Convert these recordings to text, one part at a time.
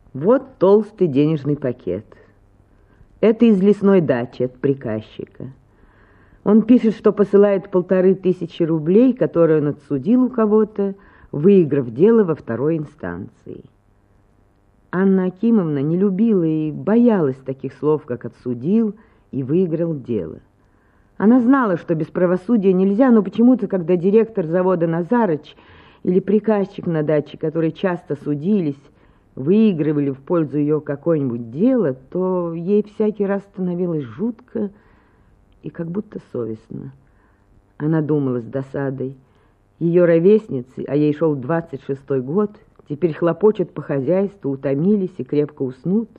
Вот толстый денежный пакет. Это из лесной дачи от приказчика. Он пишет, что посылает 1500 рублей, которые он отсудил у кого-то, выиграв дело во второй инстанции. Анна Акимовна не любила и боялась таких слов, как «отсудил» и «выиграл дело». Она знала, что без правосудия нельзя, но почему-то, когда директор завода Назарыч или приказчик на даче, которые часто судились, выигрывали в пользу ее какое-нибудь дело, то ей всякий раз становилось жутко и как будто совестно. Она думала с досадой. Ее ровесницы, а ей шел 26-й год, теперь хлопочут по хозяйству, утомились и крепко уснут.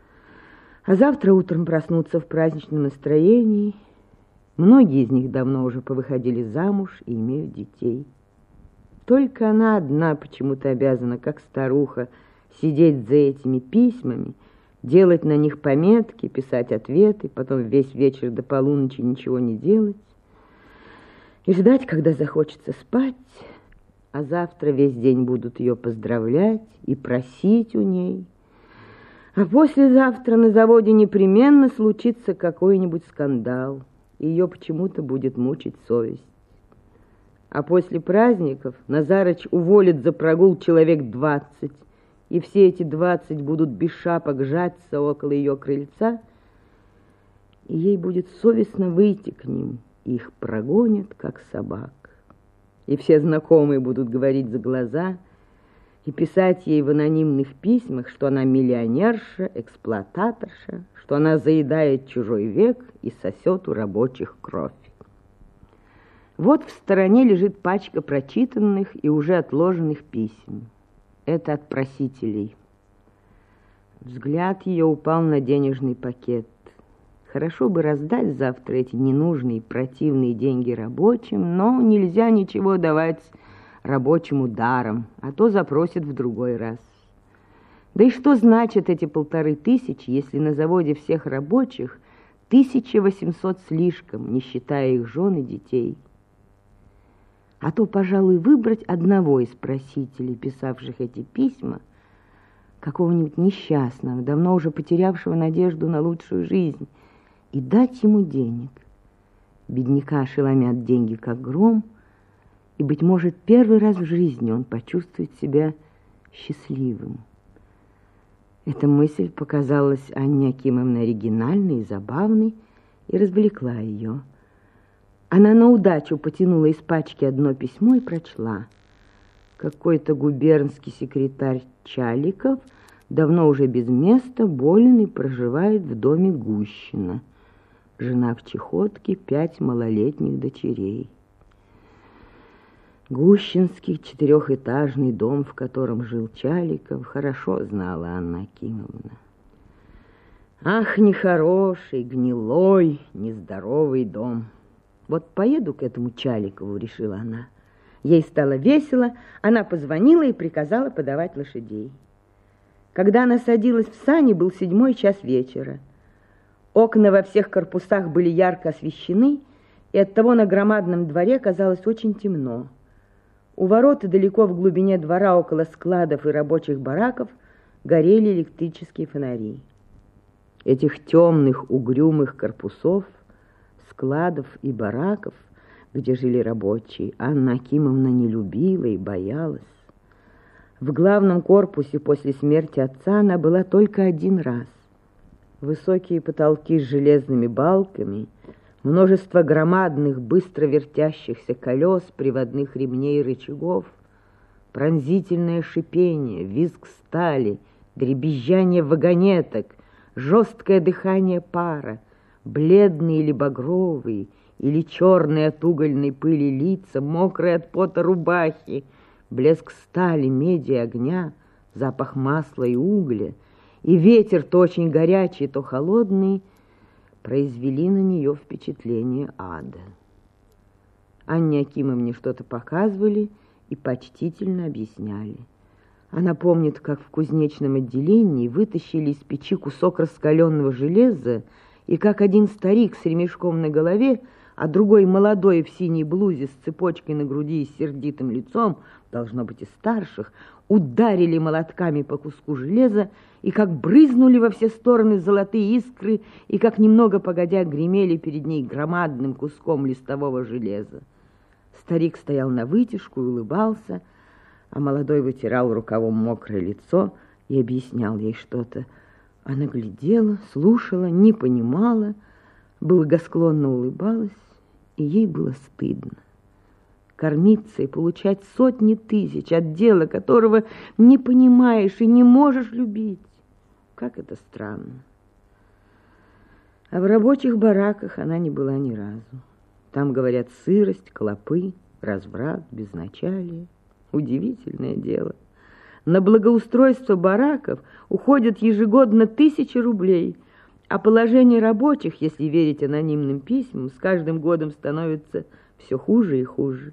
А завтра утром проснутся в праздничном настроении. Многие из них давно уже повыходили замуж и имеют детей. Только она одна почему-то обязана, как старуха, сидеть за этими письмами, делать на них пометки, писать ответы, потом весь вечер до полуночи ничего не делать и ждать, когда захочется спать, а завтра весь день будут ее поздравлять и просить у ней. А послезавтра на заводе непременно случится какой-нибудь скандал, и ее почему-то будет мучить совесть. А после праздников Назарыч уволит за прогул человек 20, и все эти 20 будут без шапок жаться около ее крыльца, и ей будет совестно выйти к ним, и их прогонят, как собак. И все знакомые будут говорить за глаза и писать ей в анонимных письмах, что она миллионерша, эксплуататорша, что она заедает чужой век и сосет у рабочих кровь. Вот в стороне лежит пачка прочитанных и уже отложенных писем. Это от просителей. Взгляд ее упал на денежный пакет. Хорошо бы раздать завтра эти ненужные, противные деньги рабочим, но нельзя ничего давать рабочему даром, а то запросят в другой раз. Да и что значат эти 1500, если на заводе всех рабочих 1800 слишком, не считая их жен и детей? А то, пожалуй, выбрать одного из просителей, писавших эти письма, какого-нибудь несчастного, давно уже потерявшего надежду на лучшую жизнь, и дать ему денег. Бедняка ошеломят деньги, как гром, и, быть может, первый раз в жизни он почувствует себя счастливым. Эта мысль показалась Анне Акимовне оригинальной и забавной и развлекла ее. Она на удачу потянула из пачки одно письмо и прочла. Какой-то губернский секретарь Чаликов, давно уже без места, болен и проживает в доме Гущина. Жена в чехотке, 5 малолетних дочерей. Гущинский 4-этажный дом, в котором жил Чаликов, хорошо знала Анна Акимовна. Ах, нехороший, гнилой, нездоровый дом. Вот поеду к этому Чаликову, решила она. Ей стало весело, она позвонила и приказала подавать лошадей. Когда она садилась в сани, был 7 час вечера. Окна во всех корпусах были ярко освещены, и оттого на громадном дворе казалось очень темно. У ворот и далеко в глубине двора, около складов и рабочих бараков, горели электрические фонари. Этих темных, угрюмых корпусов, складов и бараков, где жили рабочие, Анна Акимовна не любила и боялась. В главном корпусе после смерти отца она была только один раз. Высокие потолки с железными балками, множество громадных, быстро вертящихся колес, приводных ремней и рычагов, пронзительное шипение, визг стали, дребезжание вагонеток, жесткое дыхание пара, бледные или багровые, или черные от угольной пыли лица, мокрые от пота рубахи, блеск стали, меди и огня, запах масла и угля, и ветер то очень горячий, то холодный, произвели на нее впечатление ада. Анне Акимовне что-то показывали и почтительно объясняли. Она помнит, как в кузнечном отделении вытащили из печи кусок раскаленного железа, и как один старик с ремешком на голове а другой молодой в синей блузе с цепочкой на груди и с сердитым лицом, должно быть, из старших, ударили молотками по куску железа, и как брызнули во все стороны золотые искры, и как немного погодя гремели перед ней громадным куском листового железа. Старик стоял навытяжку и улыбался, а молодой вытирал рукавом мокрое лицо и объяснял ей что-то. Она глядела, слушала, не понимала, благосклонно улыбалась, и ей было стыдно. Кормиться и получать сотни тысяч от дела, которого не понимаешь и не можешь любить. Как это странно. А в рабочих бараках она не была ни разу. Там, говорят, сырость, клопы, разврат, безначалие. Удивительное дело. На благоустройство бараков уходят ежегодно 1000 рублей, а положение рабочих, если верить анонимным письмам, с каждым годом становится все хуже и хуже.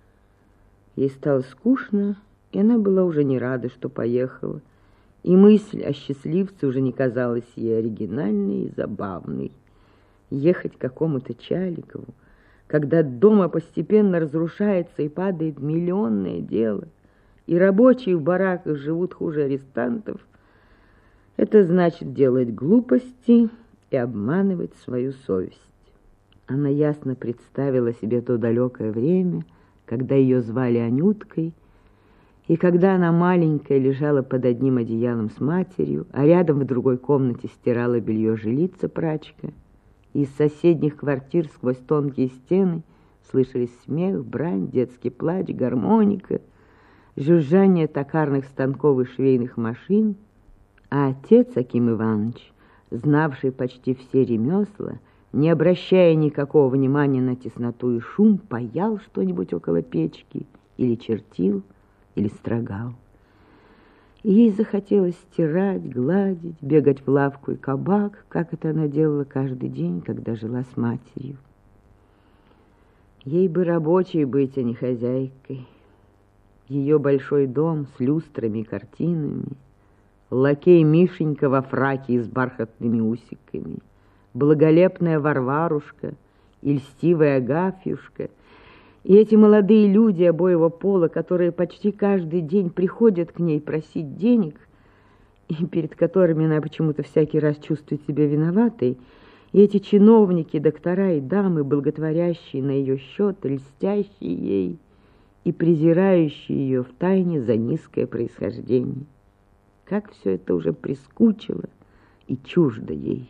Ей стало скучно, и она была уже не рада, что поехала. И мысль о счастливце уже не казалась ей оригинальной и забавной. Ехать к какому-то Чаликову, когда дома постепенно разрушается и падает миллионное дело, и рабочие в бараках живут хуже арестантов, это значит делать глупости и обманывать свою совесть. Она ясно представила себе то далекое время, когда ее звали Анюткой, и когда она маленькая лежала под одним одеялом с матерью, а рядом в другой комнате стирала белье жилица-прачка, и из соседних квартир сквозь тонкие стены слышались смех, брань, детский плач, гармоника, жужжание токарных станков и швейных машин, а отец Аким Иванович, знавший почти все ремесла, не обращая никакого внимания на тесноту и шум, паял что-нибудь около печки или чертил, или строгал. И ей захотелось стирать, гладить, бегать в лавку и кабак, как это она делала каждый день, когда жила с матерью. Ей бы рабочей быть, а не хозяйкой. Ее большой дом с люстрами и картинами, лакей Мишенька во фраке и с бархатными усиками, благолепная Варварушка и льстивая Агафьюшка, и эти молодые люди обоего пола, которые почти каждый день приходят к ней просить денег, и перед которыми она почему-то всякий раз чувствует себя виноватой, и эти чиновники, доктора и дамы, благотворящие на ее счет, льстящие ей и презирающие ее втайне за низкое происхождение. Как все это уже прискучило и чуждо ей.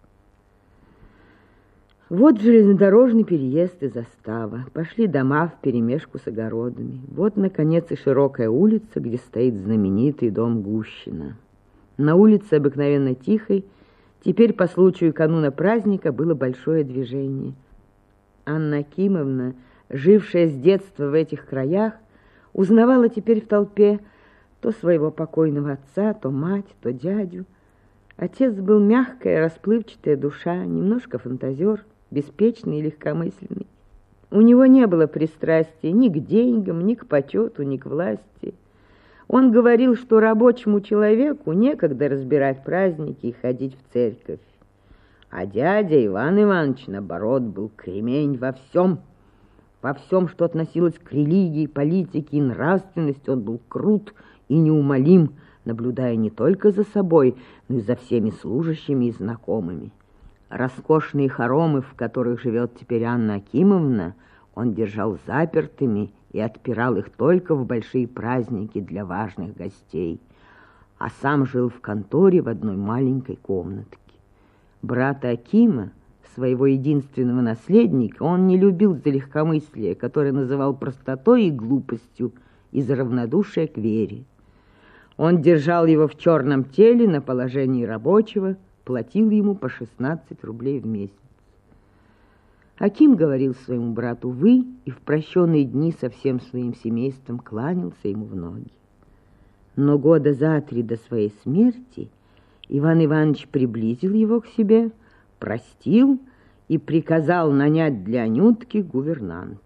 Вот железнодорожный переезд и застава. Пошли дома вперемешку с огородами. Вот, наконец, и широкая улица, где стоит знаменитый дом Гущина. На улице, обыкновенно тихой, теперь по случаю кануна праздника было большое движение. Анна Акимовна, жившая с детства в этих краях, узнавала теперь в толпе то своего покойного отца, то мать, то дядю. Отец был мягкая, расплывчатая душа, немножко фантазер, беспечный и легкомысленный. У него не было пристрастия ни к деньгам, ни к почету, ни к власти. Он говорил, что рабочему человеку некогда разбирать праздники и ходить в церковь. А дядя Иван Иванович, наоборот, был кремень во всем, что относилось к религии, политике и нравственности. Он был крут и неумолим, наблюдая не только за собой, но и за всеми служащими и знакомыми. Роскошные хоромы, в которых живет теперь Анна Акимовна, он держал запертыми и отпирал их только в большие праздники для важных гостей, а сам жил в конторе в одной маленькой комнатке. Брата Акима, своего единственного наследника, он не любил за легкомыслие, которое называл простотой и глупостью, и за равнодушие к вере. Он держал его в черном теле на положении рабочего, платил ему по 16 рублей в месяц. Аким говорил своему брату «вы» и в прощенные дни со всем своим семейством кланялся ему в ноги. Но года за 3 до своей смерти Иван Иванович приблизил его к себе, простил и приказал нанять для Анютки гувернантку.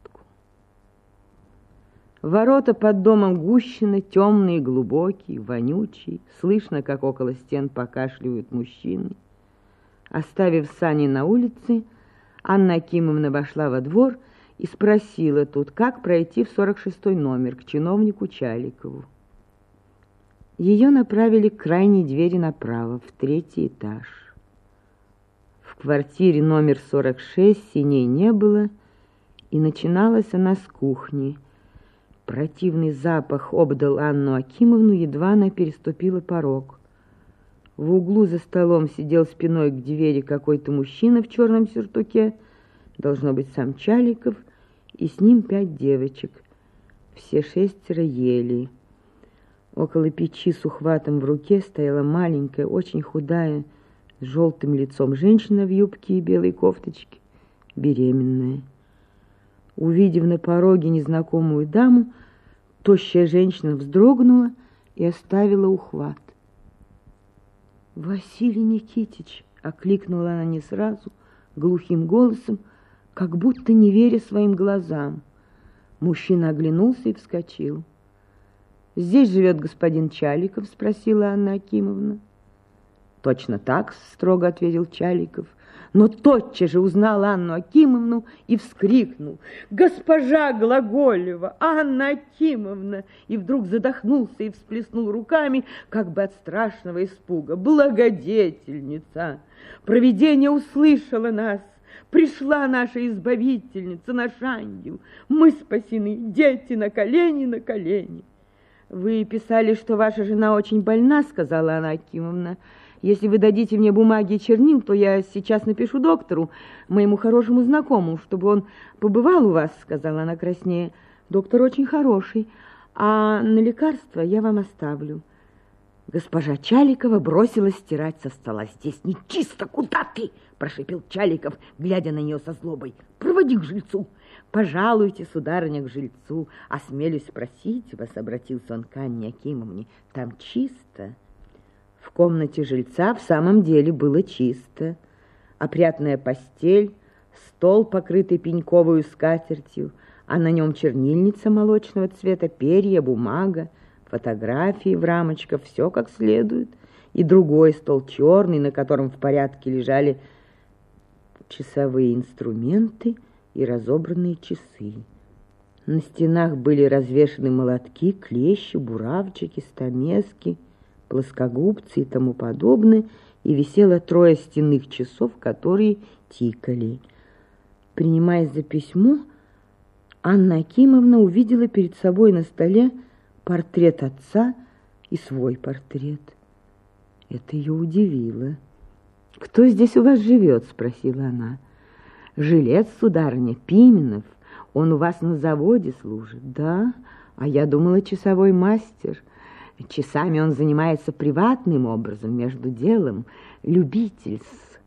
Ворота под домом Гущина темные, глубокие, вонючие, слышно, как около стен покашливают мужчины. Оставив сани на улице, Анна Акимовна вошла во двор и спросила тут, как пройти в 46-й номер к чиновнику Чаликову. Ее направили к крайней двери направо, в 3-й этаж. В квартире номер 46 синей не было, и начиналась она с кухни. Противный запах обдал Анну Акимовну, едва она переступила порог. В углу за столом сидел спиной к двери какой-то мужчина в черном сюртуке, должно быть сам Чаликов, и с ним 5 девочек. Все 6 ели. Около печи с ухватом в руке стояла маленькая, очень худая, с желтым лицом женщина в юбке и белой кофточке, беременная. Увидев на пороге незнакомую даму, тощая женщина вздрогнула и оставила ухват. «Василий Никитич!» — окликнула она не сразу, глухим голосом, как будто не веря своим глазам. Мужчина оглянулся и вскочил. «Здесь живет господин Чаликов?» — спросила Анна Акимовна. «Точно так», — строго ответил Чаликов, но тотчас же узнал Анну Акимовну и вскрикнул: «Госпожа Глаголева! Анна Акимовна!» И вдруг задохнулся и всплеснул руками, как бы от страшного испуга. «Благодетельница! Провидение услышало нас! Пришла наша избавительница, наш ангел! Мы спасены, дети на колени, на колени!» «Вы писали, что ваша жена очень больна», — сказала Анна Акимовна. «Если вы дадите мне бумаги и чернил, то я сейчас напишу доктору, моему хорошему знакомому, чтобы он побывал у вас», — сказала она краснее. «Доктор очень хороший, а на лекарства я вам оставлю». Госпожа Чаликова бросилась стирать со стола. «Здесь нечисто, куда ты?» – прошипел Чаликов, глядя на нее со злобой. «Проводи к жильцу». «Пожалуйте, сударыня, к жильцу. Осмелюсь спросить вас», – обратился он к Анне Акимовне. «Там чисто». В комнате жильца в самом деле было чисто. Опрятная постель, стол, покрытый пеньковую скатертью, а на нем чернильница молочного цвета, перья, бумага, фотографии в рамочках, все как следует, и другой стол черный, на котором в порядке лежали часовые инструменты и разобранные часы. На стенах были развешаны молотки, клещи, буравчики, стамески, плоскогубцы и тому подобное, и висело 3 стенных часов, которые тикали. Принимаясь за письмо, Анна Акимовна увидела перед собой на столе портрет отца и свой портрет. Это ее удивило. «Кто здесь у вас живет?» – спросила она. «Жилец, сударыня, Пименов. Он у вас на заводе служит». «Да? А я думала, часовой мастер. Часами он занимается приватным образом, между делом. Любитель-с».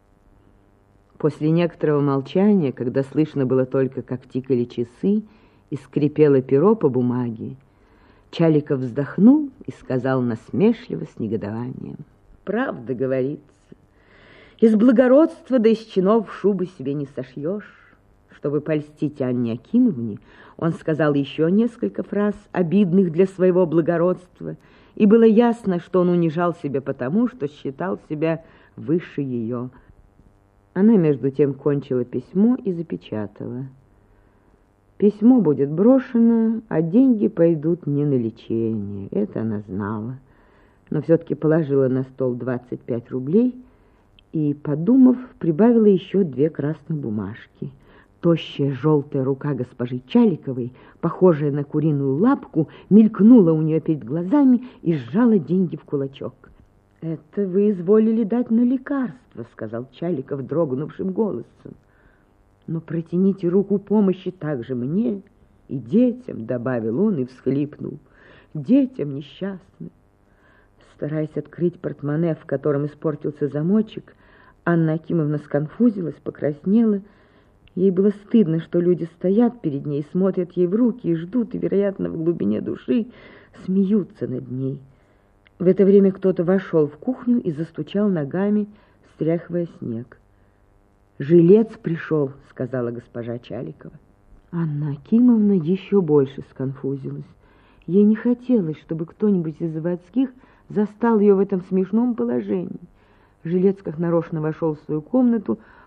После некоторого молчания, когда слышно было только, как тикали часы и скрипело перо по бумаге, Чаликов вздохнул и сказал насмешливо, с негодованием: «Правда говорится, из благородства да из чинов шубы себе не сошьешь». Чтобы польстить Анне Акимовне, он сказал еще несколько фраз, обидных для своего благородства, и было ясно, что он унижал себя потому, что считал себя выше ее. Она, между тем, кончила письмо и запечатала. Письмо будет брошено, а деньги пойдут не на лечение. Это она знала. Но все-таки положила на стол 25 рублей и, подумав, прибавила еще 2 красные бумажки. Тощая желтая рука госпожи Чаликовой, похожая на куриную лапку, мелькнула у нее перед глазами и сжала деньги в кулачок. «Это вы изволили дать на лекарство», — сказал Чаликов дрогнувшим голосом. «Но протяните руку помощи также мне и детям», — добавил он и всхлипнул. «Детям несчастным». Стараясь открыть портмоне, в котором испортился замочек, Анна Акимовна сконфузилась, покраснела. Ей было стыдно, что люди стоят перед ней, смотрят ей в руки и ждут, и, вероятно, в глубине души смеются над ней. В это время кто-то вошел в кухню и застучал ногами, стряхивая снег. «Жилец пришел», — сказала госпожа Чаликова. Анна Акимовна еще больше сконфузилась. Ей не хотелось, чтобы кто-нибудь из заводских застал ее в этом смешном положении. Жилец как нарочно вошел в свою комнату,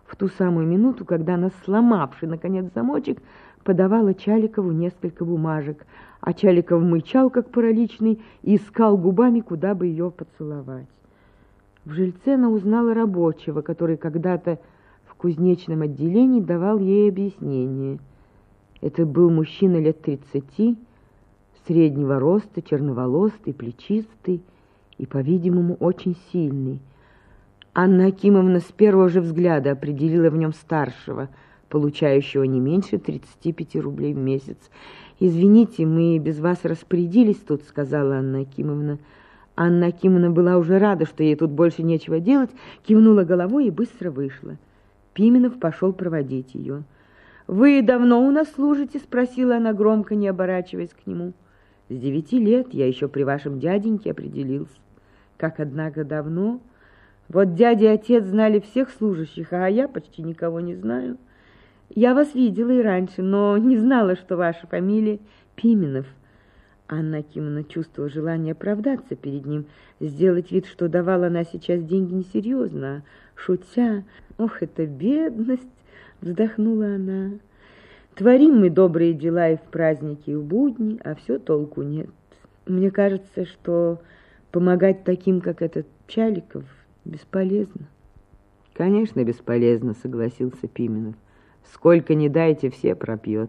в ту самую минуту, когда она, сломавши, наконец, замочек, подавала Чаликову несколько бумажек, а Чаликов мычал, как параличный, и искал губами, куда бы ее поцеловать. В жильце она узнала рабочего, который когда-то в кузнечном отделении давал ей объяснение. Это был мужчина лет 30, среднего роста, черноволосый, плечистый и, по-видимому, очень сильный. Анна Акимовна с первого же взгляда определила в нем старшего, получающего не меньше 35 рублей в месяц. «Извините, мы без вас распорядились тут», — сказала Анна Акимовна. Анна Акимовна была уже рада, что ей тут больше нечего делать, кивнула головой и быстро вышла. Пименов пошел проводить ее. «Вы давно у нас служите?» — спросила она громко, не оборачиваясь к нему. «С 9 лет, я еще при вашем дяденьке определился». «Как, однако, давно? Вот дядя и отец знали всех служащих, а я почти никого не знаю. Я вас видела и раньше, но не знала, что ваша фамилия Пименов». Анна Акимовна чувствовала желание оправдаться перед ним, сделать вид, что давала она сейчас деньги несерьезно, а шутя. «Ох, это бедность!» — вздохнула она. «Творим мы добрые дела и в праздники, и в будни, а все толку нет. Мне кажется, что помогать таким, как этот Чаликов, бесполезно». «Конечно, бесполезно», — согласился Пименов. «Сколько ни дайте, все пропьет.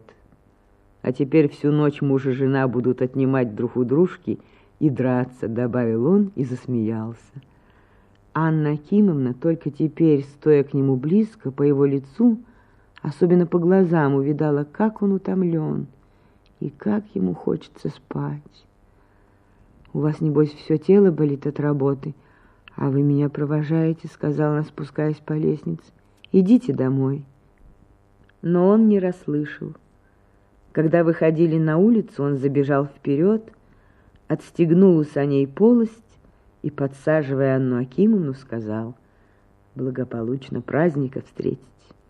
А теперь всю ночь муж и жена будут отнимать друг у дружки и драться», — добавил он и засмеялся. Анна Акимовна только теперь, стоя к нему близко, по его лицу, особенно по глазам, увидала, как он утомлен и как ему хочется спать. «У вас, небось, все тело болит от работы, а вы меня провожаете», — сказала она, спускаясь по лестнице. «Идите домой». Но он не расслышал. Когда выходили на улицу, он забежал вперед, отстегнул у саней полость и, подсаживая Анну Акимовну, сказал: «Благополучно праздника встретить».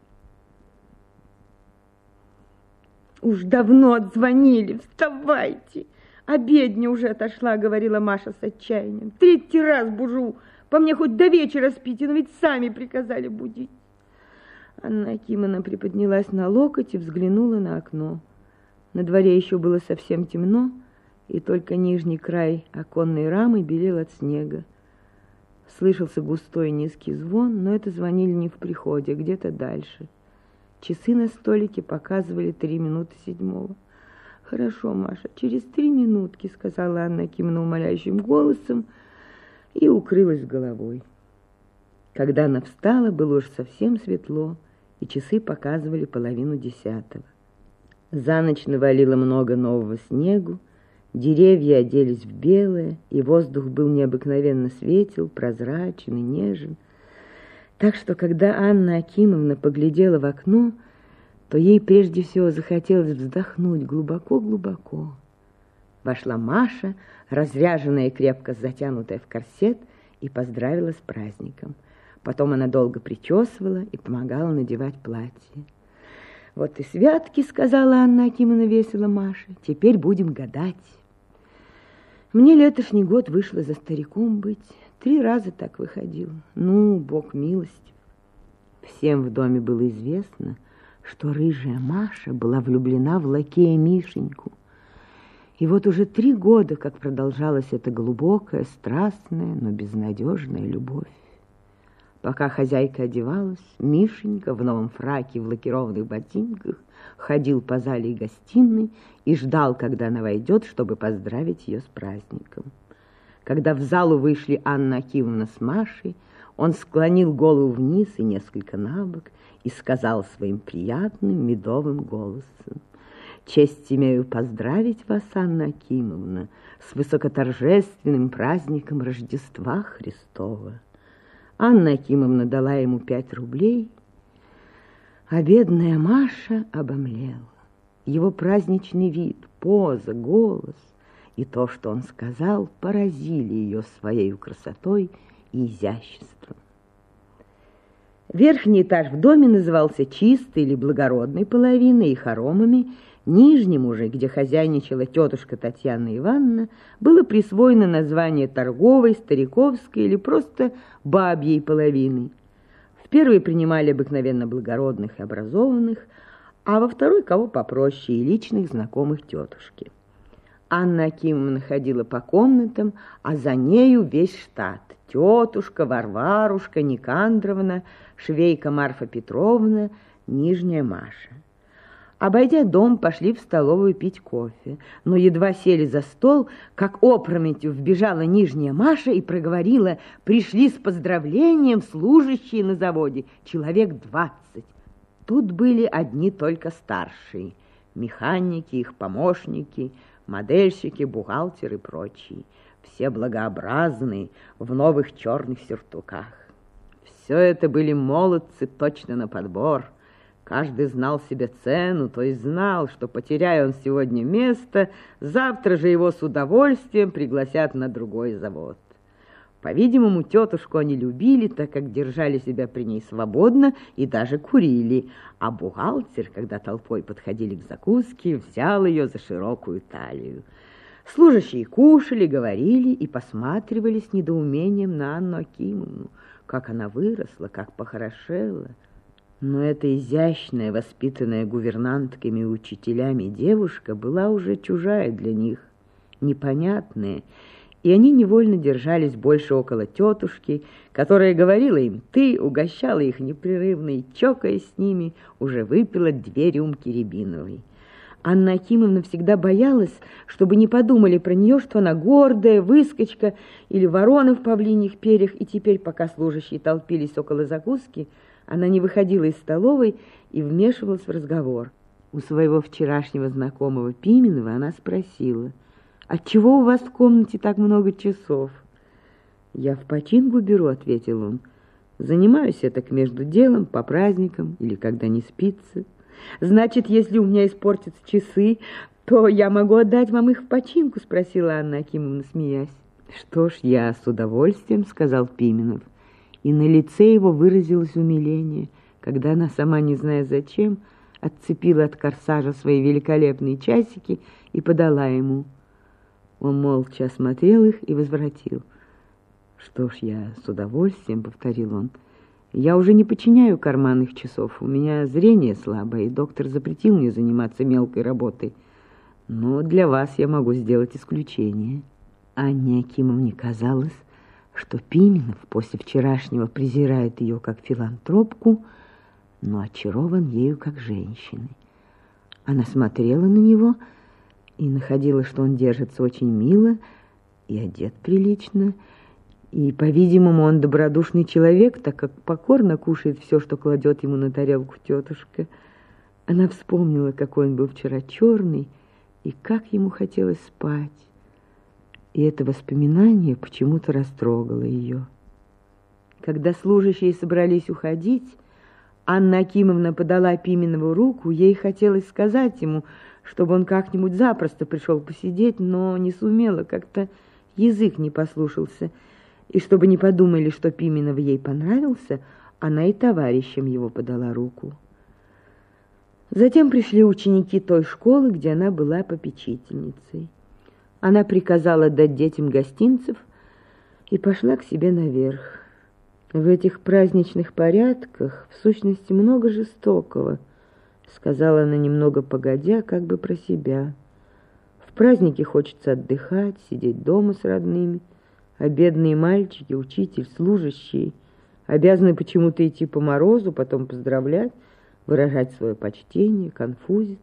«Уж давно отзвонили, вставайте! Обедня уже отошла», — говорила Маша с отчаянием. «Третий раз бужу, по мне хоть до вечера спите, но ведь сами приказали будить». Анна Акимовна приподнялась на локоть и взглянула на окно. На дворе еще было совсем темно, и только нижний край оконной рамы белел от снега. Слышался густой низкий звон, но это звонили не в приходе, а где-то дальше. Часы на столике показывали 3 минуты 7. «Хорошо, Маша, через 3 минутки», — сказала Анна Акимовна умоляющим голосом и укрылась головой. Когда она встала, было уж совсем светло, и часы показывали 9:30. За ночь навалило много нового снегу, деревья оделись в белое, и воздух был необыкновенно светел, прозрачен и нежен. Так что, когда Анна Акимовна поглядела в окно, то ей прежде всего захотелось вздохнуть глубоко-глубоко. Вошла Маша, разряженная и крепко затянутая в корсет, и поздравила с праздником. Потом она долго причесывала и помогала надевать платье. «Вот и святки», — сказала Анна Акимовна весело Маше, — «теперь будем гадать». Мне летошний год вышло за стариком быть. 3 раза так выходил. Ну, Бог милостив. Всем в доме было известно, что рыжая Маша была влюблена в лакея Мишеньку. И вот уже 3 года, как продолжалась эта глубокая, страстная, но безнадежная любовь. Пока хозяйка одевалась, Мишенька в новом фраке, в лакированных ботинках ходил по зале и гостиной и ждал, когда она войдет, чтобы поздравить ее с праздником. Когда в залу вышли Анна Акимовна с Машей, он склонил голову вниз и несколько набок и сказал своим приятным медовым голосом: «Честь имею поздравить вас, Анна Акимовна, с высокоторжественным праздником Рождества Христова». Анна Акимовна дала ему 5 рублей, а бедная Маша обомлела. Его праздничный вид, поза, голос и то, что он сказал, поразили ее своей красотой и изяществом. Верхний этаж в доме назывался чистой или благородной половиной и хоромами. Нижнему же, где хозяйничала тетушка Татьяна Ивановна, было присвоено название торговой, стариковской или просто бабьей половины. В первой принимали обыкновенно благородных и образованных, а во второй кого попроще и личных знакомых тетушки. Анна Акимовна ходила по комнатам, а за нею весь штат. Тетушка, Варварушка, Никандровна, швейка Марфа Петровна, Нижняя Маша. Обойдя дом, пошли в столовую пить кофе, но едва сели за стол, как опрометью вбежала Нижняя Маша и проговорила: пришли с поздравлением служащие на заводе, человек 20. Тут были одни только старшие, механики, их помощники, модельщики, бухгалтеры и прочие, все благообразные, в новых черных сюртуках. Все это были молодцы точно на подбор. Каждый знал себе цену, то есть знал, что, потеряя он сегодня место, завтра же его с удовольствием пригласят на другой завод. По-видимому, тетушку они любили, так как держали себя при ней свободно и даже курили, а бухгалтер, когда толпой подходили к закуске, взял ее за широкую талию. Служащие кушали, говорили и посматривали с недоумением на Анну Акимовну, как она выросла, как похорошела. Но эта изящная, воспитанная гувернантками и учителями девушка была уже чужая для них, непонятная, и они невольно держались больше около тетушки, которая говорила им «ты», угощала их непрерывно и, чокаясь с ними, уже выпила 2 рюмки рябиновой. Анна Акимовна всегда боялась, чтобы не подумали про нее, что она гордая, выскочка или ворона в павлиньих перьях, и теперь, пока служащие толпились около закуски, она не выходила из столовой и вмешивалась в разговор. У своего вчерашнего знакомого Пименова она спросила: «Отчего у вас в комнате так много часов?» «Я в починку беру», — ответил он. «Занимаюсь я так между делом, по праздникам или когда не спится. Значит, если у меня испортятся часы, то я могу отдать вам их в починку?» — спросила Анна Акимовна, смеясь. «Что ж, я с удовольствием», — сказал Пименов. И на лице его выразилось умиление, когда она, сама не зная зачем, отцепила от корсажа свои великолепные часики и подала ему. Он молча осмотрел их и возвратил. «Что ж, я с удовольствием», — повторил он. «Я уже не починяю карманных часов, у меня зрение слабое, и доктор запретил мне заниматься мелкой работой. Но для вас я могу сделать исключение». Анне Акимовне казалось, что Пименов после вчерашнего презирает ее как филантропку, но очарован ею как женщиной. Она смотрела на него и находила, что он держится очень мило и одет прилично, и, по-видимому, он добродушный человек, так как покорно кушает все, что кладет ему на тарелку тетушка. Она вспомнила, какой он был вчера черный, и как ему хотелось спать. И это воспоминание почему-то растрогало ее. Когда служащие собрались уходить, Анна Акимовна подала Пименову руку, ей хотелось сказать ему, чтобы он как-нибудь запросто пришел посидеть, но не сумела, как-то язык не послушался. И чтобы не подумали, что Пименов ей понравился, она и товарищам его подала руку. Затем пришли ученики той школы, где она была попечительницей. Она приказала дать детям гостинцев и пошла к себе наверх. В этих праздничных порядках, в сущности, много жестокого, сказала она немного погодя, как бы про себя. В праздники хочется отдыхать, сидеть дома с родными, а бедные мальчики, учитель, служащие обязаны почему-то идти по морозу, потом поздравлять, выражать свое почтение, конфузиться.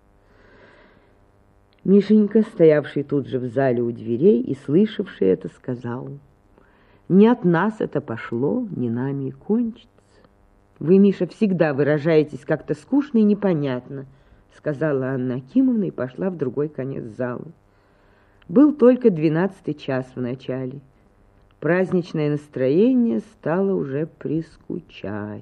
Мишенька, стоявший тут же в зале у дверей и слышавший это, сказал: «Не от нас это пошло, не нами и кончится». «Вы, Миша, всегда выражаетесь как-то скучно и непонятно», сказала Анна Акимовна и пошла в другой конец зала. Был только 12-й час в начале. Праздничное настроение стало уже прискучать.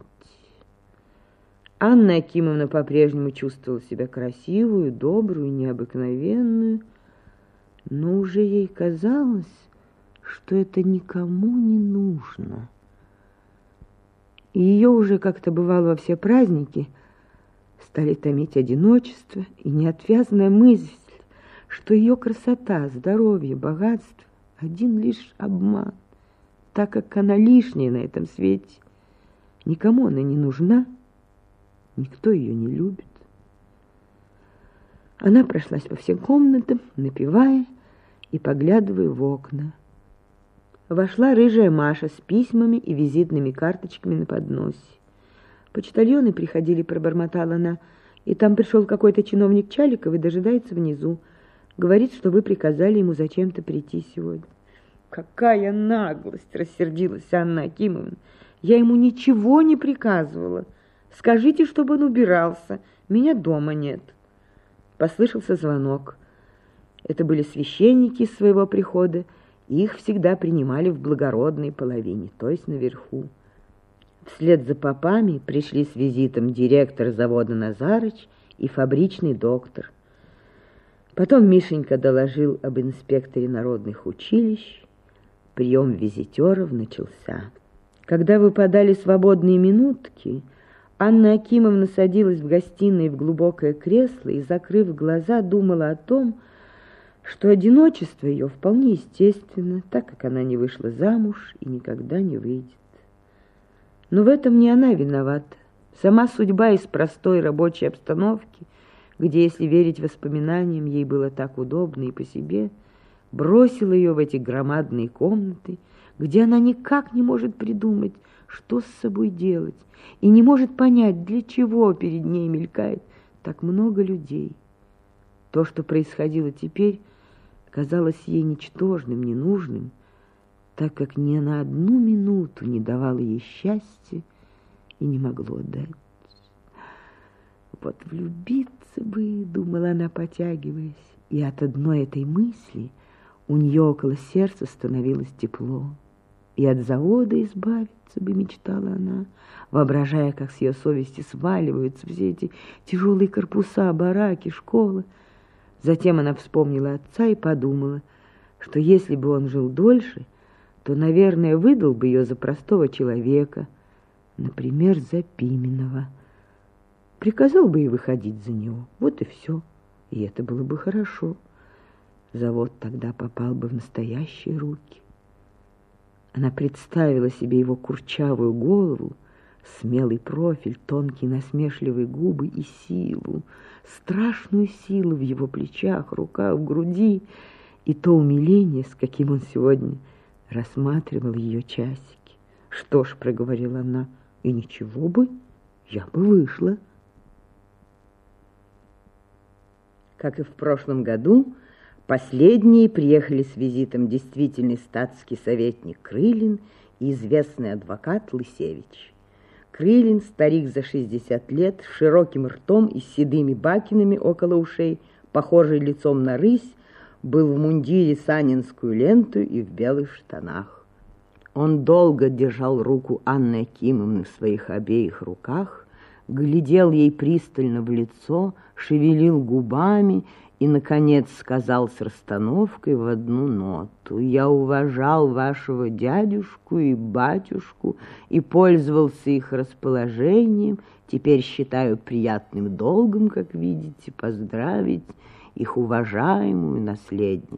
Анна Акимовна по-прежнему чувствовала себя красивую, добрую, необыкновенную, но уже ей казалось, что это никому не нужно. И ее уже, как-то бывало во все праздники, стали томить одиночество и неотвязная мысль, что ее красота, здоровье, богатство — один лишь обман, так как она лишняя на этом свете. Никому она не нужна, никто ее не любит. Она прошлась по всем комнатам, напевая и поглядывая в окна. Вошла рыжая Маша с письмами и визитными карточками на подносе. Почтальоны приходили, пробормотала она, и там пришел какой-то чиновник Чаликов и дожидается внизу. Говорит, что вы приказали ему зачем-то прийти сегодня. Какая наглость, рассердилась Анна Акимовна. Я ему ничего не приказывала. Скажите, чтобы он убирался. Меня дома нет. Послышался звонок. Это были священники из своего прихода, и их всегда принимали в благородной половине, то есть наверху. Вслед за попами пришли с визитом директор завода Назарыч и фабричный доктор. Потом Мишенька доложил об инспекторе народных училищ. Прием визитеров начался. Когда выпадали свободные минутки, Анна Акимовна садилась в гостиной в глубокое кресло и, закрыв глаза, думала о том, что одиночество ее вполне естественно, так как она не вышла замуж и никогда не выйдет. Но в этом не она виновата. Сама судьба из простой рабочей обстановки, где, если верить воспоминаниям, ей было так удобно и по себе, бросила ее в эти громадные комнаты, где она никак не может придумать, что с собой делать, и не может понять, для чего перед ней мелькает так много людей. То, что происходило теперь, казалось ей ничтожным, ненужным, так как ни на одну минуту не давало ей счастья и не могло дать. Вот влюбиться бы, думала она, потягиваясь, и от одной этой мысли у нее около сердца становилось тепло. И от завода избавиться бы, мечтала она, воображая, как с ее совести сваливаются все эти тяжелые корпуса, бараки, школа. Затем она вспомнила отца и подумала, что если бы он жил дольше, то, наверное, выдал бы ее за простого человека, например, за Пименова. Приказал бы ей выходить за него, вот и все, и это было бы хорошо. Завод тогда попал бы в настоящие руки. Она представила себе его курчавую голову, смелый профиль, тонкие насмешливые губы и силу, страшную силу в его плечах, руках, груди, и то умиление, с каким он сегодня рассматривал ее часики. «Что ж», — проговорила она, — «и ничего бы, я бы вышла». Как и в прошлом году, последние приехали с визитом действительный статский советник Крылин и известный адвокат Лысевич. Крылин, старик за 60 лет, с широким ртом и с седыми бакинами около ушей, похожий лицом на рысь, был в мундире с анинскую ленту и в белых штанах. Он долго держал руку Анны Акимовны в своих обеих руках, глядел ей пристально в лицо, шевелил губами и, наконец, сказал с расстановкой в одну ноту: «Я уважал вашего дядюшку и батюшку и пользовался их расположением. Теперь считаю приятным долгом, как видите, поздравить их уважаемую наследницу».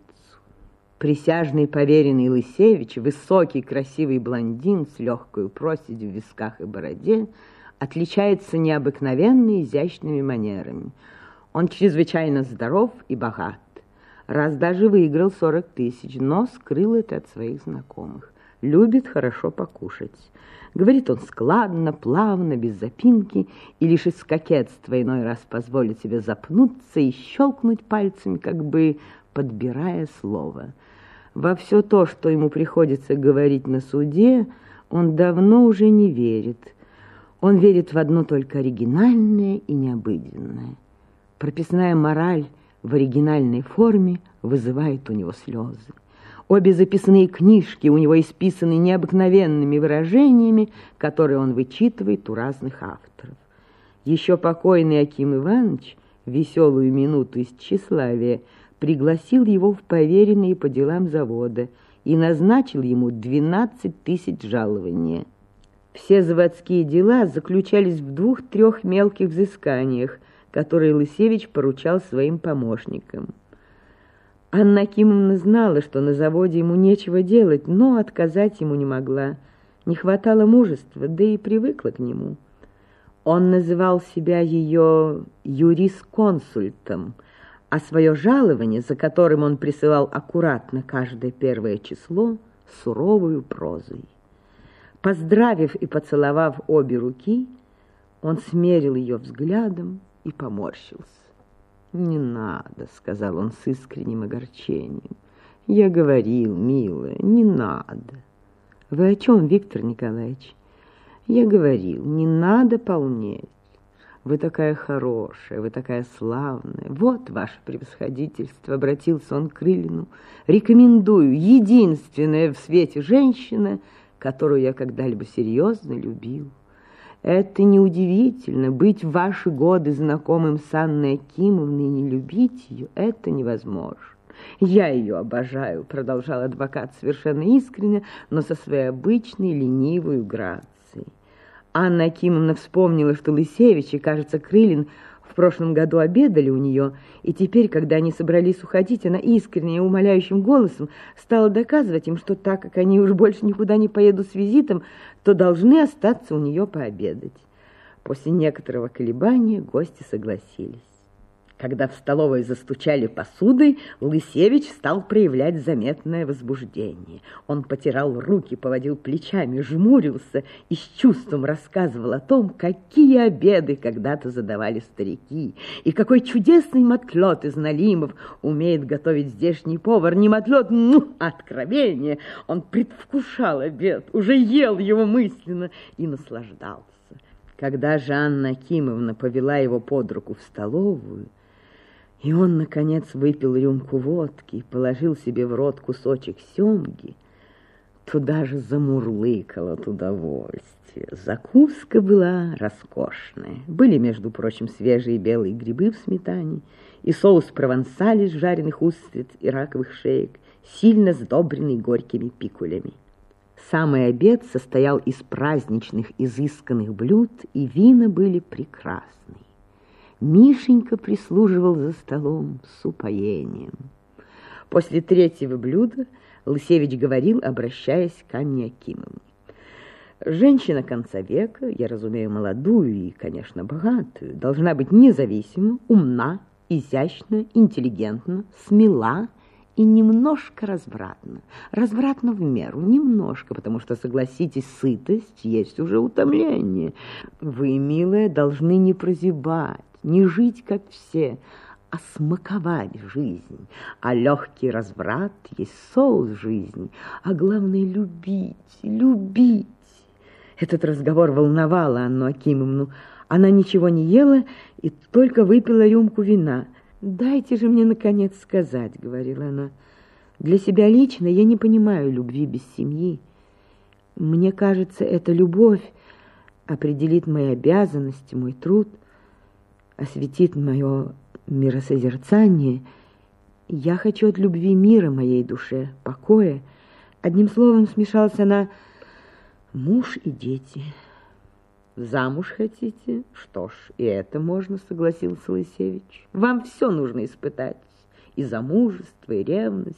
Присяжный поверенный Лысевич, высокий красивый блондин с легкой проседью в висках и бороде, отличается необыкновенно изящными манерами. Он чрезвычайно здоров и богат. Раз даже выиграл 40 тысяч, но скрыл это от своих знакомых. Любит хорошо покушать. Говорит он складно, плавно, без запинки, и лишь из кокетства иной раз позволит себе запнуться и щелкнуть пальцами, как бы подбирая слово. Во все то, что ему приходится говорить на суде, он давно уже не верит. Он верит в одно только оригинальное и необыденное. Прописная мораль в оригинальной форме вызывает у него слезы. Обе записные книжки у него исписаны необыкновенными выражениями, которые он вычитывает у разных авторов. Еще покойный Аким Иванович в веселую минуту из тщеславия пригласил его в поверенные по делам завода и назначил ему 12 тысяч жалования. Все заводские дела заключались в 2-3 мелких взысканиях, которые Лысевич поручал своим помощникам. Анна Акимовна знала, что на заводе ему нечего делать, но отказать ему не могла. Не хватало мужества, да и привыкла к нему. Он называл себя ее юрисконсультом, а свое жалование, за которым он присылал аккуратно каждое первое число, суровую прозой. Поздравив и поцеловав обе руки, он смерил ее взглядом и поморщился. «Не надо», — сказал он с искренним огорчением. «Я говорил, милая, не надо». «Вы о чем, Виктор Николаевич?» «Я говорил, не надо полнеть. Вы такая хорошая, вы такая славная. Вот ваше превосходительство», — обратился он к Крылину. «Рекомендую, единственная в свете женщина, которую я когда-либо серьезно любил. Это неудивительно, быть в ваши годы знакомым с Анной Акимовной и не любить ее, это невозможно. Я ее обожаю», — продолжал адвокат совершенно искренне, но со своей обычной ленивой грацией. Анна Акимовна вспомнила, что Лысевич и, кажется, Крылин в прошлом году обедали у нее, и теперь, когда они собрались уходить, она искренне и умоляющим голосом стала доказывать им, что так как они уж больше никуда не поедут с визитом, то должны остаться у нее пообедать. После некоторого колебания гости согласились. Когда в столовой застучали посудой, Лысевич стал проявлять заметное возбуждение. Он потирал руки, поводил плечами, жмурился и с чувством рассказывал о том, какие обеды когда-то задавали старики, и какой чудесный матлот из налимов умеет готовить здешний повар. Не матлот, откровение! Он предвкушал обед, уже ел его мысленно и наслаждался. Когда же Анна Акимовна повела его под руку в столовую, и он, наконец, выпил рюмку водки и положил себе в рот кусочек семги, то даже замурлыкал от удовольствия. Закуска была роскошная. Были, между прочим, свежие белые грибы в сметане и соус провансаль из жареных устриц и раковых шеек, сильно сдобренный горькими пикулями. Самый обед состоял из праздничных изысканных блюд, и вина были прекрасные. Мишенька прислуживал за столом с упоением. После третьего блюда Лысевич говорил, обращаясь к Анне Акимовне: «Женщина конца века, я разумею, молодую и, конечно, богатую, должна быть независима, умна, изящна, интеллигентна, смела и немножко развратна. Развратна в меру, немножко, потому что, согласитесь, сытость есть уже утомление. Вы, милая, должны не прозябать, не жить, как все, а смаковать жизнь. А легкий разврат есть соус жизни, а главное — любить, любить». Этот разговор волновал Анну Акимовну. Она ничего не ела и только выпила рюмку вина. «Дайте же мне, наконец, сказать», — говорила она. «Для себя лично я не понимаю любви без семьи. Мне кажется, эта любовь определит мои обязанности, мой труд, осветит мое миросозерцание. Я хочу от любви мира моей душе, покоя». Одним словом, смешалась она: муж и дети. «Замуж хотите? Что ж, и это можно», — согласился Лысевич. «Вам все нужно испытать. И замужество, и ревность,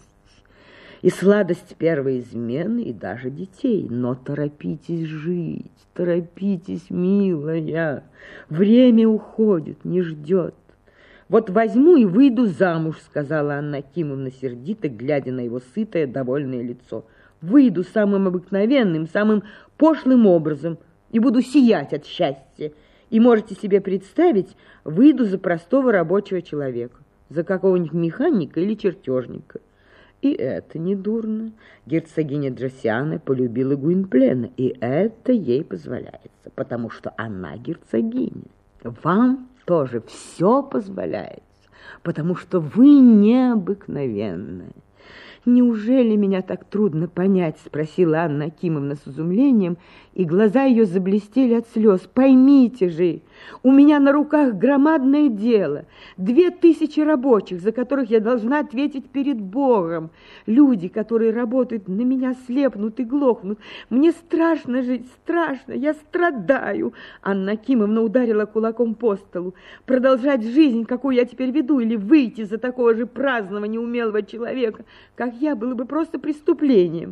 и сладость первой измены, и даже детей. Но торопитесь жить, торопитесь, милая. Время уходит, не ждет. Вот возьму и выйду замуж», — сказала Анна Акимовна сердито, глядя на его сытое, довольное лицо. «Выйду самым обыкновенным, самым пошлым образом и буду сиять от счастья. И можете себе представить, выйду за простого рабочего человека, за какого-нибудь механика или чертежника». И это не дурно. Герцогиня Джосиана полюбила Гуинплена, и это ей позволяется, потому что она герцогиня. Вам тоже все позволяется, потому что вы необыкновенная. «Неужели меня так трудно понять?» — спросила Анна Акимовна с изумлением, и глаза ее заблестели от слез. «Поймите же, у меня на руках громадное дело, 2000 рабочих, за которых я должна ответить перед Богом. Люди, которые работают, на меня слепнут и глохнут. Мне страшно жить, страшно, я страдаю». Анна Акимовна ударила кулаком по столу. «Продолжать жизнь, какую я теперь веду, или выйти за такого же праздного, неумелого человека, как я, было бы просто преступлением.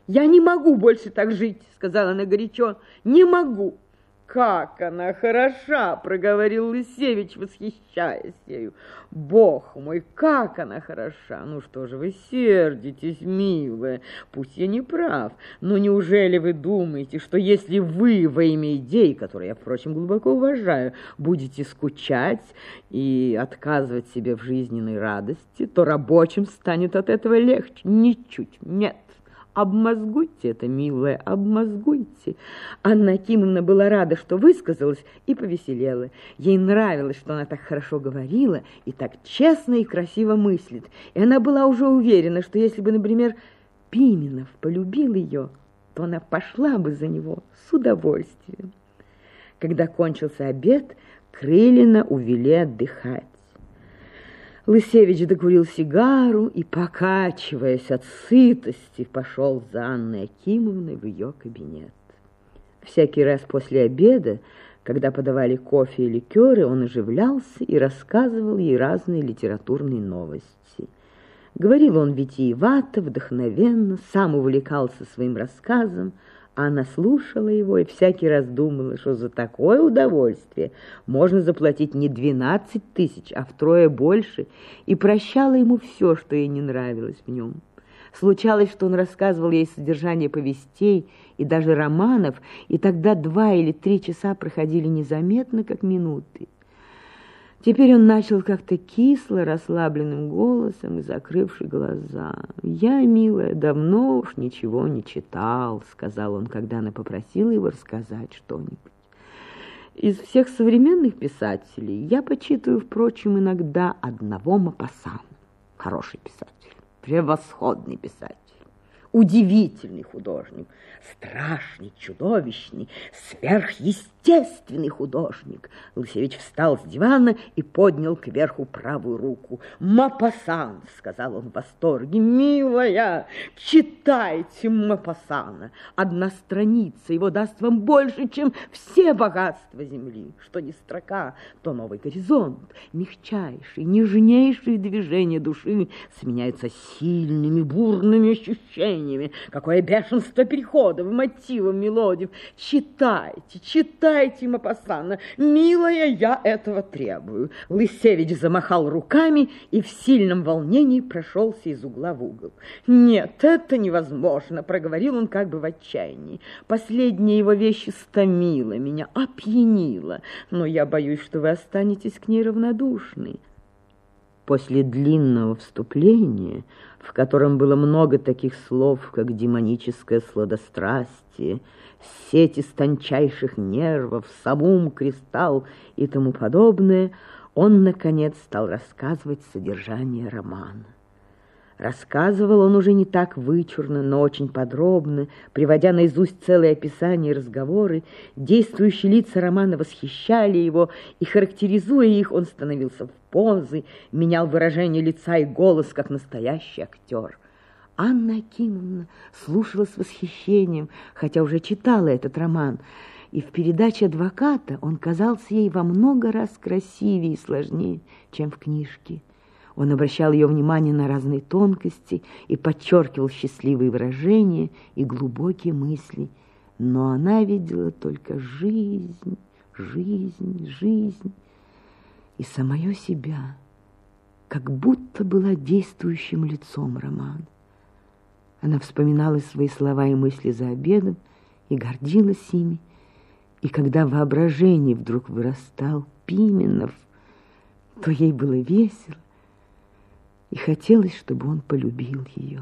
«Я не могу больше так жить», — сказала она горячо. «Не могу». «Как она хороша!» — проговорил Лысевич, восхищаясь ею. «Бог мой, как она хороша! Ну что же вы сердитесь, милая? Пусть я не прав, но неужели вы думаете, что если вы во имя идей, которые я, впрочем, глубоко уважаю, будете скучать и отказывать себе в жизненной радости, то рабочим станет от этого легче? Ничуть нет!» Обмозгуйте это, милая, обмозгуйте. Анна Акимовна была рада, что высказалась, и повеселела. Ей нравилось, что она так хорошо говорила и так честно и красиво мыслит. И она была уже уверена, что если бы, например, Пименов полюбил ее, то она пошла бы за него с удовольствием. Когда кончился обед, Крылина увели отдыхать. Лысевич докурил сигару и, покачиваясь от сытости, пошел за Анной Акимовной в ее кабинет. Всякий раз после обеда, когда подавали кофе и ликеры, он оживлялся и рассказывал ей разные литературные новости. Говорил он витиевато, вдохновенно, сам увлекался своим рассказом, а она слушала его и всякий раз думала, что за такое удовольствие можно заплатить не 12 тысяч, а втрое больше, и прощала ему все, что ей не нравилось в нем. Случалось, что он рассказывал ей содержание повестей и даже романов, и тогда 2 или 3 часа проходили незаметно, как минуты. Теперь он начал как-то кисло, расслабленным голосом и закрывши глаза. «Я, милая, давно уж ничего не читал», — сказал он, когда она попросила его рассказать что-нибудь. «Из всех современных писателей я почитываю, впрочем, иногда одного Мопассана. Хороший писатель, превосходный писатель, удивительный художник, страшный, чудовищный, сверхъестественный художник». Лысевич встал с дивана и поднял кверху правую руку. «Мопассан!» — сказал он в восторге. «Милая, читайте Мопассана. Одна страница его даст вам больше, чем все богатства земли. Что ни строка, то новый горизонт. Мягчайшие, нежнейшие движения души сменяются сильными, бурными ощущениями. Какое бешенство переходов, мотивов, мелодий. Читайте, читайте Мопассана. Милая, я этого требую». Лысевич замахал руками и в сильном волнении прошелся из угла в угол. «Нет, это невозможно», — проговорил он как бы в отчаянии. «Последняя его вещь стомила меня, опьянила, но я боюсь, что вы останетесь к ней равнодушны». После длинного вступления, в котором было много таких слов, как демоническое сладострастие, сеть из тончайших нервов, самум, кристалл и тому подобное, он, наконец, стал рассказывать содержание романа. Рассказывал он уже не так вычурно, но очень подробно, приводя наизусть целые описания и разговоры. Действующие лица романа восхищали его, и, характеризуя их, он становился в позы, менял выражение лица и голос, как настоящий актер. Анна Акимовна слушала с восхищением, хотя уже читала этот роман, и в передаче адвоката он казался ей во много раз красивее и сложнее, чем в книжке. Он обращал ее внимание на разные тонкости и подчеркивал счастливые выражения и глубокие мысли. Но она видела только жизнь, жизнь, жизнь и самое себя, как будто была действующим лицом романа. Она вспоминала свои слова и мысли за обедом и гордилась ими. И когда в воображении вдруг вырастал Пименов, то ей было весело, и хотелось, чтобы он полюбил ее.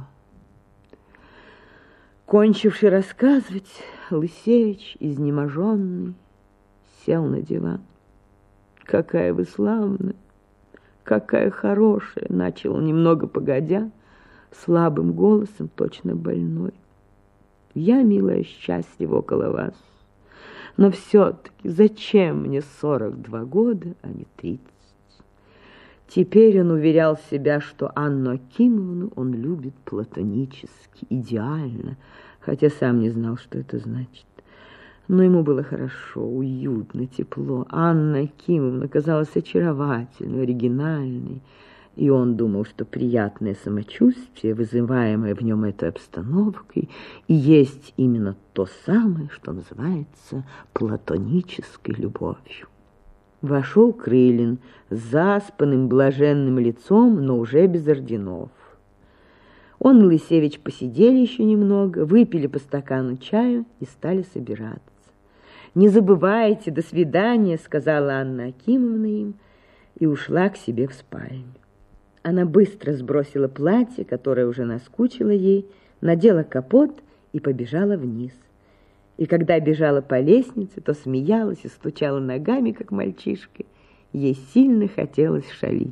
Кончивший рассказывать, Лысевич, изнеможенный, сел на диван. «Какая вы славная, какая хорошая!» — начал он немного погодя, слабым голосом, точно больной. «Я, милая, счастлива около вас, но все-таки зачем мне 42 года, а не 30? Теперь он уверял себя, что Анну Акимовну он любит платонически, идеально, хотя сам не знал, что это значит. Но ему было хорошо, уютно, тепло. Анна Акимовна казалась очаровательной, оригинальной. И он думал, что приятное самочувствие, вызываемое в нем этой обстановкой, и есть именно то самое, что называется платонической любовью. Вошел Крылин с заспанным блаженным лицом, но уже без орденов. Он и Лысевич посидели еще немного, выпили по стакану чаю и стали собираться. «Не забывайте, до свидания», — сказала Анна Акимовна им, и ушла к себе в спальню. Она быстро сбросила платье, которое уже наскучило ей, надела капот и побежала вниз. И когда бежала по лестнице, то смеялась и стучала ногами, как мальчишка. Ей сильно хотелось шалить.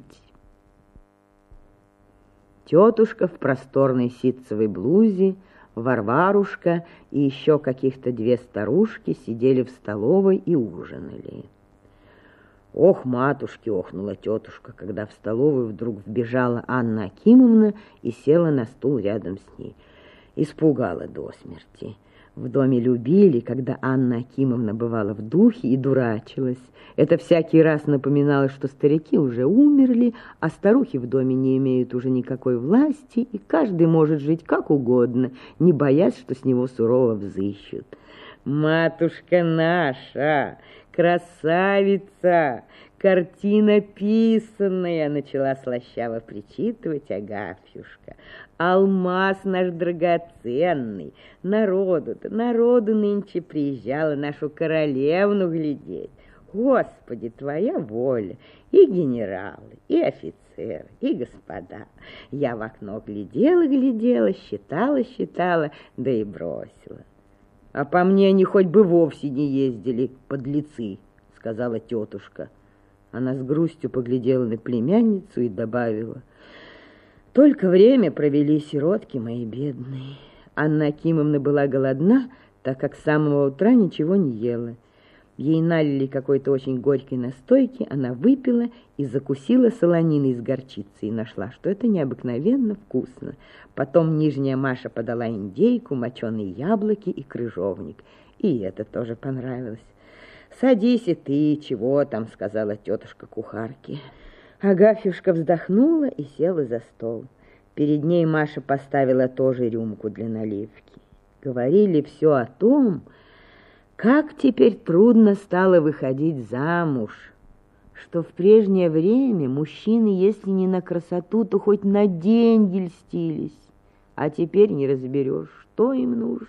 Тетушка в просторной ситцевой блузе, Варварушка и еще каких-то две старушки сидели в столовой и ужинали. «Ох, матушки!» — охнула тетушка, когда в столовую вдруг вбежала Анна Акимовна и села на стул рядом с ней. Испугала до смерти. В доме любили, когда Анна Акимовна бывала в духе и дурачилась. Это всякий раз напоминало, что старики уже умерли, а старухи в доме не имеют уже никакой власти, и каждый может жить как угодно, не боясь, что с него сурово взыщут. «Матушка наша, красавица, картина писанная!» — начала слащаво причитывать Агафьюшка. «Алмаз наш драгоценный! Народу нынче приезжала нашу королевну глядеть. Господи, твоя воля! И генералы, и офицеры, и господа! Я в окно глядела, считала, да и бросила. А по мне они хоть бы вовсе не ездили, подлецы», — сказала тетушка. Она с грустью поглядела на племянницу и добавила: «Только время провели сиротки мои бедные». Анна Акимовна была голодна, так как с самого утра ничего не ела. Ей налили какой-то очень горькой настойки, она выпила и закусила солониной с горчицей и нашла, что это необыкновенно вкусно. Потом нижняя Маша подала индейку, моченые яблоки и крыжовник. И это тоже понравилось. «Садись и ты, чего там», — сказала тетушка кухарке. Агафьюшка вздохнула и села за стол. Перед ней Маша поставила тоже рюмку для наливки. Говорили все о том, как теперь трудно стало выходить замуж, что в прежнее время мужчины, если не на красоту, то хоть на деньги льстились, а теперь не разберешь, что им нужно.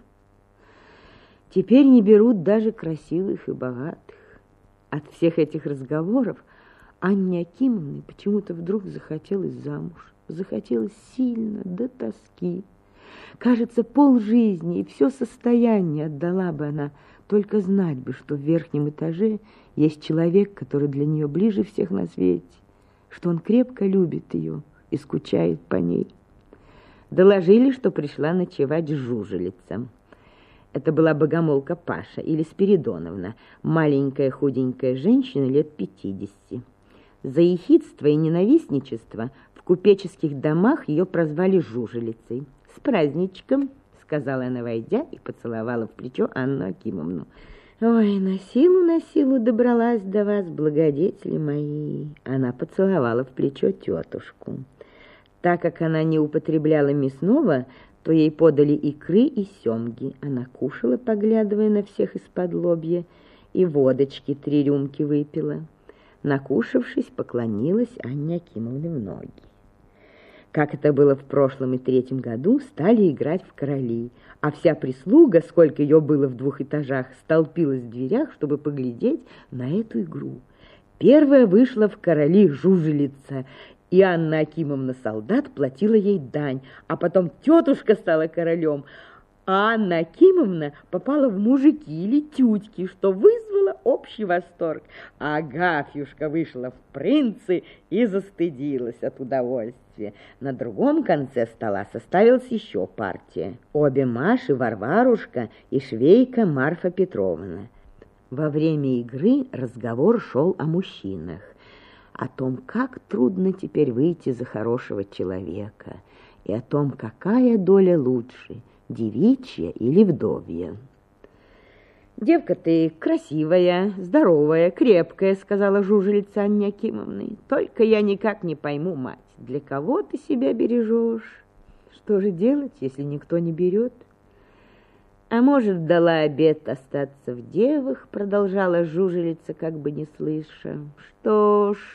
Теперь не берут даже красивых и богатых. От всех этих разговоров Анне Акимовне почему-то вдруг захотелось замуж. Захотелось сильно, до тоски. Кажется, полжизни и все состояние отдала бы она, только знать бы, что в верхнем этаже есть человек, который для нее ближе всех на свете, что он крепко любит ее и скучает по ней. Доложили, что пришла ночевать жужелица. Это была богомолка Паша или Спиридоновна, маленькая худенькая женщина лет 50. За ехидство и ненавистничество в купеческих домах ее прозвали жужелицей. «С праздничком!» — сказала она, войдя, и поцеловала в плечо Анну Акимовну. «Ой, на силу добралась до вас, благодетели мои!» Она поцеловала в плечо тетушку. Так как она не употребляла мясного, то ей подали икры и семги. Она кушала, поглядывая на всех из-под лобья, и водочки 3 рюмки выпила. Накушавшись, поклонилась Анне Акимовне в ноги. Как это было в прошлом и 3-м году, стали играть в короли, а вся прислуга, сколько ее было в 2 этажах, столпилась в дверях, чтобы поглядеть на эту игру. Первая вышла в короли жужелица, и Анна Акимовна солдат платила ей дань, а потом тетушка стала королем, а Анна Акимовна попала в мужики или тютьки, что вызвало общий восторг. А Агафьюшка вышла в принцы и застыдилась от удовольствия. На другом конце стола составилась еще партия. Обе Маши, Варварушка и швейка Марфа Петровна. Во время игры разговор шел о мужчинах, о том, как трудно теперь выйти за хорошего человека, и о том, какая доля лучше – девичья или вдовья. «Девка ты красивая, здоровая, крепкая», — сказала жужелица Анне Акимовны. «Только я никак не пойму, мать, для кого ты себя бережешь? Что же делать, если никто не берет? А может, дала обет остаться в девах, продолжала жужелица, как бы не слыша. Что ж,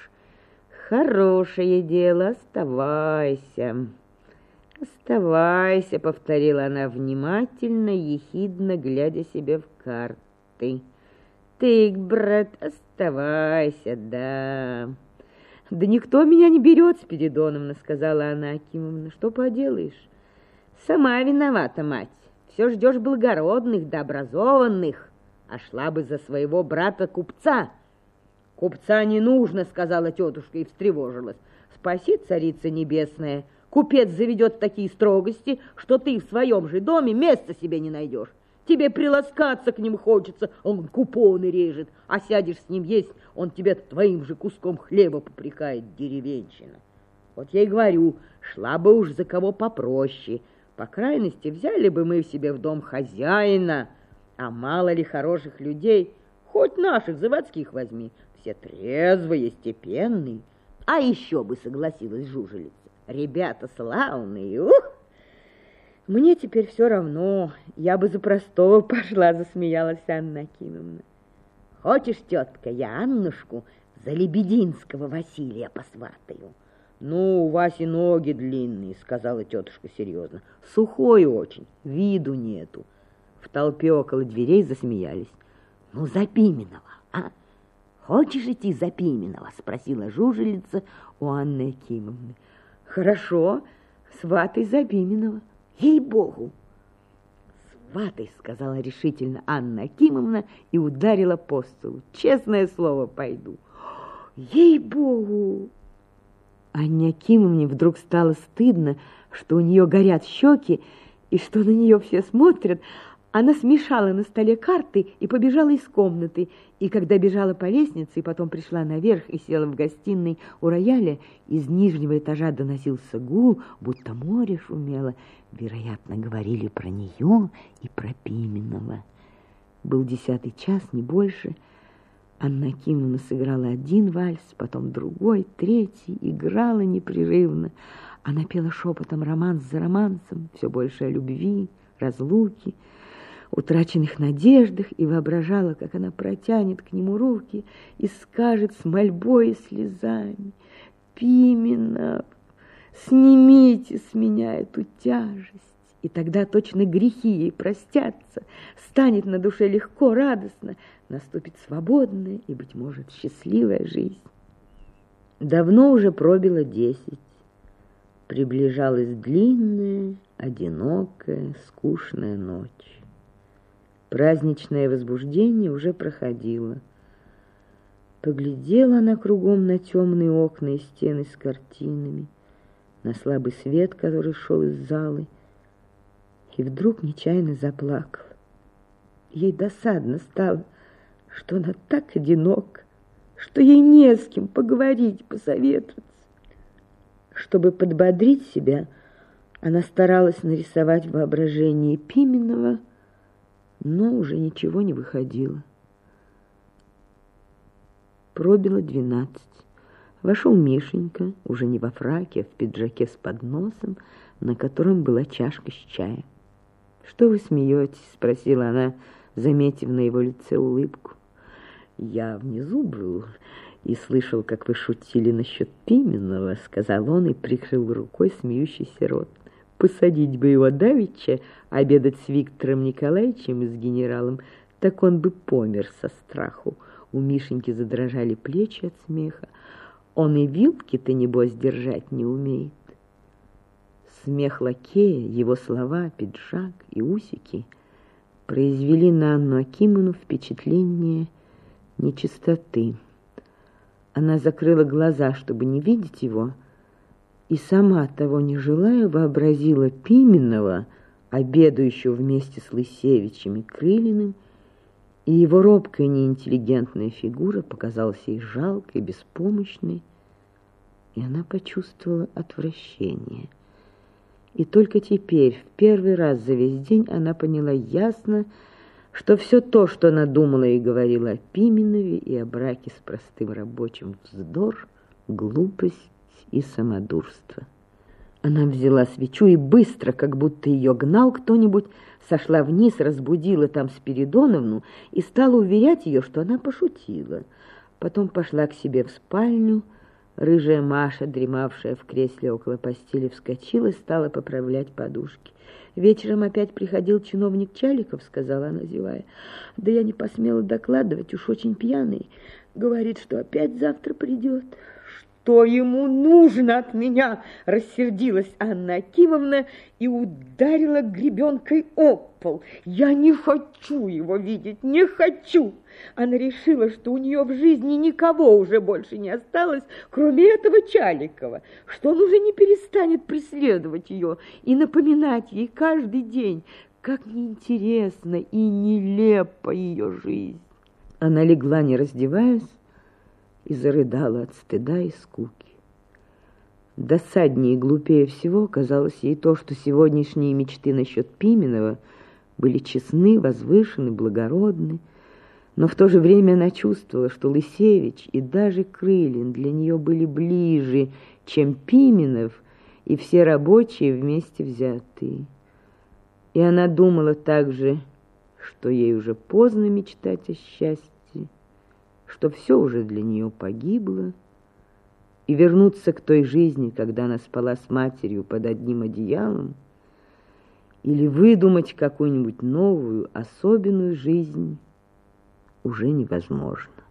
хорошее дело, оставайся. «Оставайся», — повторила она внимательно, ехидно, глядя себе в карты. «Ты, брат, оставайся, да». «Да никто меня не берет, Спиридоновна», — сказала Анна Акимовна. «Что поделаешь? Сама виновата, мать. Все ждешь благородных да образованных, а шла бы за своего брата-купца». «Купца не нужно», — сказала тетушка и встревожилась. «Спаси, царица небесная, купец заведет такие строгости, что ты в своем же доме места себе не найдешь. Тебе приласкаться к ним хочется, он купоны режет, а сядешь с ним есть, он тебя твоим же куском хлеба попрекает, деревенщина. Вот я и говорю, шла бы уж за кого попроще. По крайности, взяли бы мы себе в дом хозяина, а мало ли хороших людей, хоть наших заводских возьми, все трезвые, степенные. А еще бы согласилась жужелица. Ребята славные, ух! Мне теперь все равно, я бы за простого пошла, засмеялась Анна Акимовна. Хочешь, тетка, я Аннушку за Лебединского Василия посватаю? Ну, у Васи ноги длинные, сказала тетушка серьезно. Сухой очень, виду нету. В толпе около дверей засмеялись. Ну, за Пименова, а? Хочешь идти за Пименова? Спросила жужелица у Анны Акимовны. Хорошо, сватай за Пименова. Ей-богу! Сватай, сказала решительно Анна Акимовна и ударила по столу. Честное слово, пойду. Ей-богу! Анне Акимовне вдруг стало стыдно, что у нее горят щеки и что на нее все смотрят. Она смешала на столе карты и побежала из комнаты. И когда бежала по лестнице и потом пришла наверх и села в гостиной у рояля, из нижнего этажа доносился гул, будто море шумело. Вероятно, говорили про нее и про Пименова. Был 10 час, не больше. Анна Акимовна сыграла один вальс, потом другой, третий, играла непрерывно. Она пела шепотом романс за романсом, все больше о любви, разлуке, утраченных надеждах, и воображала, как она протянет к нему руки и скажет с мольбой и слезами: «Пименов, снимите с меня эту тяжесть». И тогда точно грехи ей простятся, станет на душе легко, радостно, наступит свободная и, быть может, счастливая жизнь. Давно уже пробило 10. Приближалась длинная, одинокая, скучная ночь. Праздничное возбуждение уже проходило. Поглядела она кругом на темные окна и стены с картинами, на слабый свет, который шел из залы, и вдруг нечаянно заплакала. Ей досадно стало, что она так одинока, что ей не с кем поговорить, посоветоваться. Чтобы подбодрить себя, она старалась нарисовать в воображении Пименова, но уже ничего не выходило. Пробило 12. Вошел Мишенька, уже не во фраке, а в пиджаке с подносом, на котором была чашка с чаем. «Что вы смеетесь?» — спросила она, заметив на его лице улыбку. «Я внизу был и слышал, как вы шутили насчет Пименова», — сказал он и прикрыл рукой смеющийся рот. «Посадить бы его давеча, обедать с Виктором Николаевичем и с генералом, так он бы помер со страху». У Мишеньки задрожали плечи от смеха. «Он и вилки-то, небось, держать не умеет». Смех лакея, его слова, пиджак и усики произвели на Анну Акимовну впечатление нечистоты. Она закрыла глаза, чтобы не видеть его, и сама, того не желая, вообразила Пименова, обедающего вместе с Лысевичем и Крылиным, и его робкая неинтеллигентная фигура показалась ей жалкой, беспомощной, и она почувствовала отвращение. И только теперь, в первый раз за весь день, она поняла ясно, что все то, что она думала и говорила о Пименове и о браке с простым рабочим, вздор, глупость, и самодурство. Она взяла свечу и быстро, как будто ее гнал кто-нибудь, сошла вниз, разбудила там Спиридоновну и стала уверять ее, что она пошутила. Потом пошла к себе в спальню. Рыжая Маша, дремавшая в кресле около постели, вскочила и стала поправлять подушки. «Вечером опять приходил чиновник Чаликов», — сказала она, зевая. «Да я не посмела докладывать, уж очень пьяный. Говорит, что опять завтра придет». «Что ему нужно от меня?» — рассердилась Анна Акимовна и ударила гребенкой об пол. «Я не хочу его видеть, не хочу!» Она решила, что у нее в жизни никого уже больше не осталось, кроме этого Чаликова, что он уже не перестанет преследовать ее и напоминать ей каждый день, как неинтересна и нелепа ее жизнь. Она легла, не раздеваясь, и зарыдала от стыда и скуки. Досаднее и глупее всего казалось ей то, что сегодняшние мечты насчет Пименова были честны, возвышены, благородны, но в то же время она чувствовала, что Лысевич и даже Крылин для нее были ближе, чем Пименов и все рабочие вместе взятые. И она думала также, что ей уже поздно мечтать о счастье, что все уже для нее погибло, и вернуться к той жизни, когда она спала с матерью под одним одеялом, или выдумать какую-нибудь новую, особенную жизнь уже невозможно.